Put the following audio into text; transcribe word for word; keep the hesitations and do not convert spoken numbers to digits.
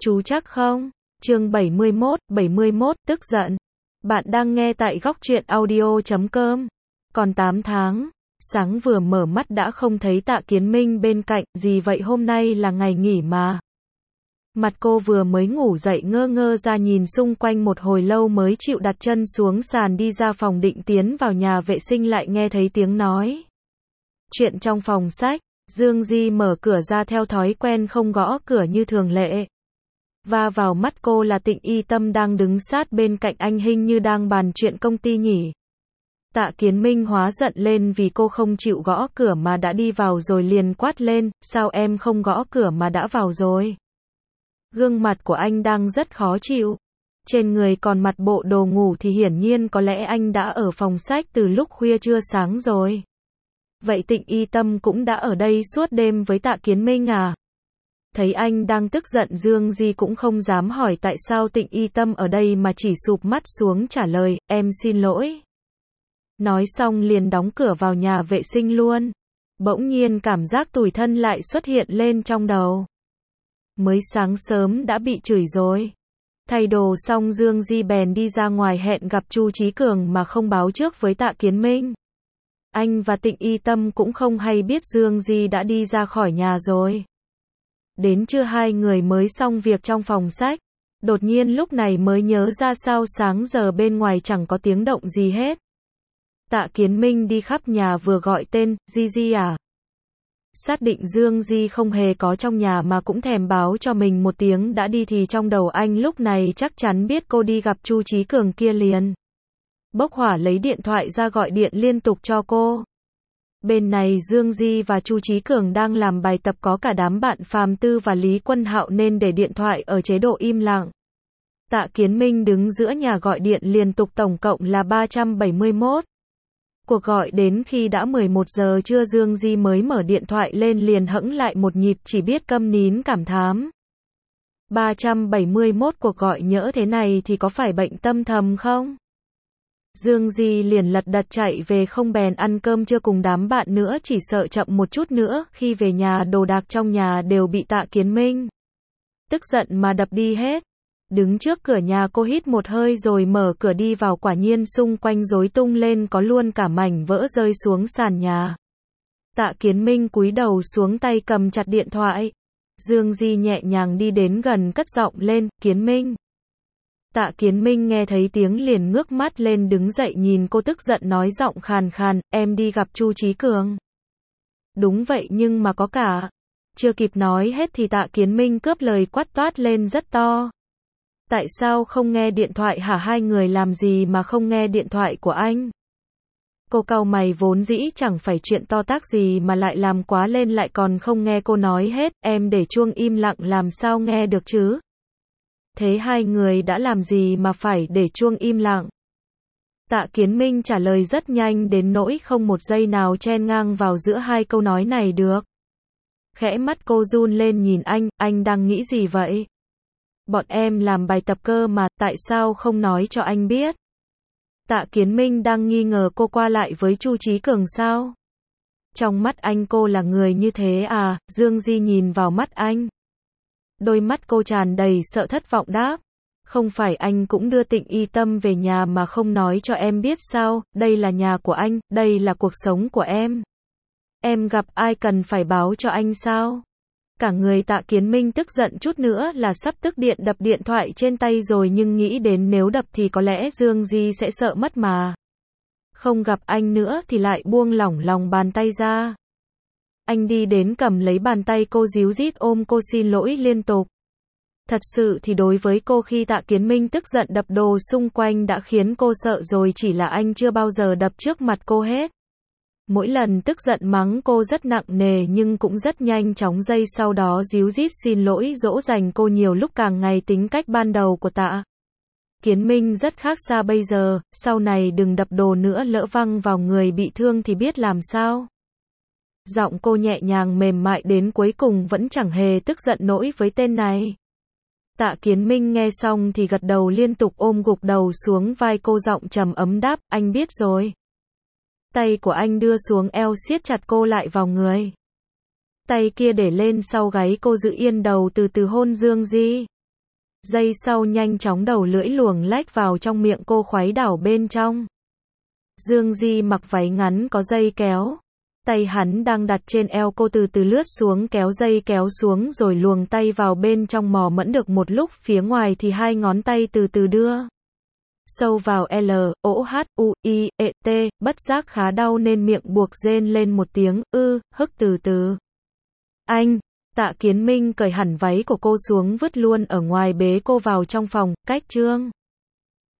Chú chắc không? Chương bảy mươi mốt, bảy mươi mốt, tức giận. Bạn đang nghe tại góc truyện audio chấm com. Còn tám tháng, sáng vừa mở mắt đã không thấy Tạ Kiến Minh bên cạnh, gì vậy hôm nay là ngày nghỉ mà. Mặt cô vừa mới ngủ dậy ngơ ngơ ra nhìn xung quanh một hồi lâu mới chịu đặt chân xuống sàn đi ra phòng định tiến vào nhà vệ sinh lại nghe thấy tiếng nói chuyện trong phòng sách. Dương Di mở cửa ra theo thói quen không gõ cửa như thường lệ. Va vào mắt cô là Tịnh Y Tâm đang đứng sát bên cạnh anh hình như đang bàn chuyện công ty nhỉ. Tạ Kiến Minh hóa giận lên vì cô không chịu gõ cửa mà đã đi vào rồi liền quát lên, sao em không gõ cửa mà đã vào rồi. Gương mặt của anh đang rất khó chịu. Trên người còn mặc bộ đồ ngủ thì hiển nhiên có lẽ anh đã ở phòng sách từ lúc khuya trưa sáng rồi. Vậy Tịnh Y Tâm cũng đã ở đây suốt đêm với Tạ Kiến Minh à? Thấy anh đang tức giận Dương Di cũng không dám hỏi tại sao Tịnh Y Tâm ở đây mà chỉ sụp mắt xuống trả lời, em xin lỗi. Nói xong liền đóng cửa vào nhà vệ sinh luôn. Bỗng nhiên cảm giác tủi thân lại xuất hiện lên trong đầu. Mới sáng sớm đã bị chửi rồi. Thay đồ xong Dương Di bèn đi ra ngoài hẹn gặp Chu Chí Cường mà không báo trước với Tạ Kiến Minh. Anh và Tịnh Y Tâm cũng không hay biết Dương Di đã đi ra khỏi nhà rồi. Đến trưa hai người mới xong việc trong phòng sách. Đột nhiên lúc này mới nhớ ra sao sáng giờ bên ngoài chẳng có tiếng động gì hết. Tạ Kiến Minh đi khắp nhà vừa gọi tên, Di Di à? Xác định Dương Di không hề có trong nhà mà cũng thèm báo cho mình một tiếng đã đi thì trong đầu anh lúc này chắc chắn biết cô đi gặp Chu Chí Cường kia liền. Bốc hỏa lấy điện thoại ra gọi điện liên tục cho cô. Bên này Dương Di và Chu Chí Cường đang làm bài tập có cả đám bạn Phàm Tư và Lý Quân Hạo nên để điện thoại ở chế độ im lặng. Tạ Kiến Minh đứng giữa nhà gọi điện liên tục tổng cộng là ba trăm bảy mươi mốt. Cuộc gọi đến khi đã mười một giờ trưa Dương Di mới mở điện thoại lên liền hẫng lại một nhịp chỉ biết câm nín cảm thán. ba trăm bảy mươi mốt cuộc gọi nhỡ thế này thì có phải bệnh tâm thần không? Dương Di liền lật đật chạy về không bèn ăn cơm trưa cùng đám bạn nữa chỉ sợ chậm một chút nữa khi về nhà đồ đạc trong nhà đều bị Tạ Kiến Minh tức giận mà đập đi hết. Đứng trước cửa nhà cô hít một hơi rồi mở cửa đi vào quả nhiên xung quanh rối tung lên có luôn cả mảnh vỡ rơi xuống sàn nhà. Tạ Kiến Minh cúi đầu xuống tay cầm chặt điện thoại. Dương Di nhẹ nhàng đi đến gần cất giọng lên, Kiến Minh. Tạ Kiến Minh nghe thấy tiếng liền ngước mắt lên đứng dậy nhìn cô tức giận nói giọng khàn khàn, em đi gặp Chu Chí Cường. Đúng vậy nhưng mà có cả. Chưa kịp nói hết thì Tạ Kiến Minh cướp lời quát toát lên rất to. Tại sao không nghe điện thoại hả hai người làm gì mà không nghe điện thoại của anh? Cô cau mày vốn dĩ chẳng phải chuyện to tát gì mà lại làm quá lên lại còn không nghe cô nói hết, em để chuông im lặng làm sao nghe được chứ? Thế hai người đã làm gì mà phải để chuông im lặng? Tạ Kiến Minh trả lời rất nhanh đến nỗi không một giây nào chen ngang vào giữa hai câu nói này được. Khẽ mắt cô run lên nhìn anh, anh đang nghĩ gì vậy? Bọn em làm bài tập cơ mà, tại sao không nói cho anh biết? Tạ Kiến Minh đang nghi ngờ cô qua lại với Chu Chí Cường sao? Trong mắt anh cô là người như thế à? Dương Di nhìn vào mắt anh. Đôi mắt cô tràn đầy sợ thất vọng đáp. Không phải anh cũng đưa Tịnh Y Tâm về nhà mà không nói cho em biết sao? Đây là nhà của anh, đây là cuộc sống của em. Em gặp ai cần phải báo cho anh sao? Cả người Tạ Kiến Minh tức giận chút nữa là sắp tức điện đập điện thoại trên tay rồi nhưng nghĩ đến nếu đập thì có lẽ Dương Di sẽ sợ mất mà. Không gặp anh nữa thì lại buông lỏng lòng bàn tay ra. Anh đi đến cầm lấy bàn tay cô díu dít ôm cô xin lỗi liên tục. Thật sự thì đối với cô khi Tạ Kiến Minh tức giận đập đồ xung quanh đã khiến cô sợ rồi chỉ là anh chưa bao giờ đập trước mặt cô hết. Mỗi lần tức giận mắng cô rất nặng nề nhưng cũng rất nhanh chóng giây sau đó díu dít xin lỗi dỗ dành cô nhiều lúc càng ngày tính cách ban đầu của Tạ Kiến Minh rất khác xa bây giờ, sau này đừng đập đồ nữa lỡ văng vào người bị thương thì biết làm sao. Giọng cô nhẹ nhàng mềm mại đến cuối cùng vẫn chẳng hề tức giận nổi với tên này. Tạ Kiến Minh nghe xong thì gật đầu liên tục ôm gục đầu xuống vai cô giọng trầm ấm đáp, anh biết rồi. Tay của anh đưa xuống eo siết chặt cô lại vào người. Tay kia để lên sau gáy cô giữ yên đầu từ từ hôn Dương Di. Giây sau nhanh chóng đầu lưỡi luồng lách vào trong miệng cô khuấy đảo bên trong. Dương Di mặc váy ngắn có dây kéo. Tay hắn đang đặt trên eo cô từ từ lướt xuống kéo dây kéo xuống rồi luồng tay vào bên trong mò mẫm được một lúc phía ngoài thì hai ngón tay từ từ đưa sâu vào L, O, H, U, I, E, T, bất giác khá đau nên miệng buộc rên lên một tiếng, ư, hức từ từ. Anh, Tạ Kiến Minh cởi hẳn váy của cô xuống vứt luôn ở ngoài bế cô vào trong phòng, cách Trương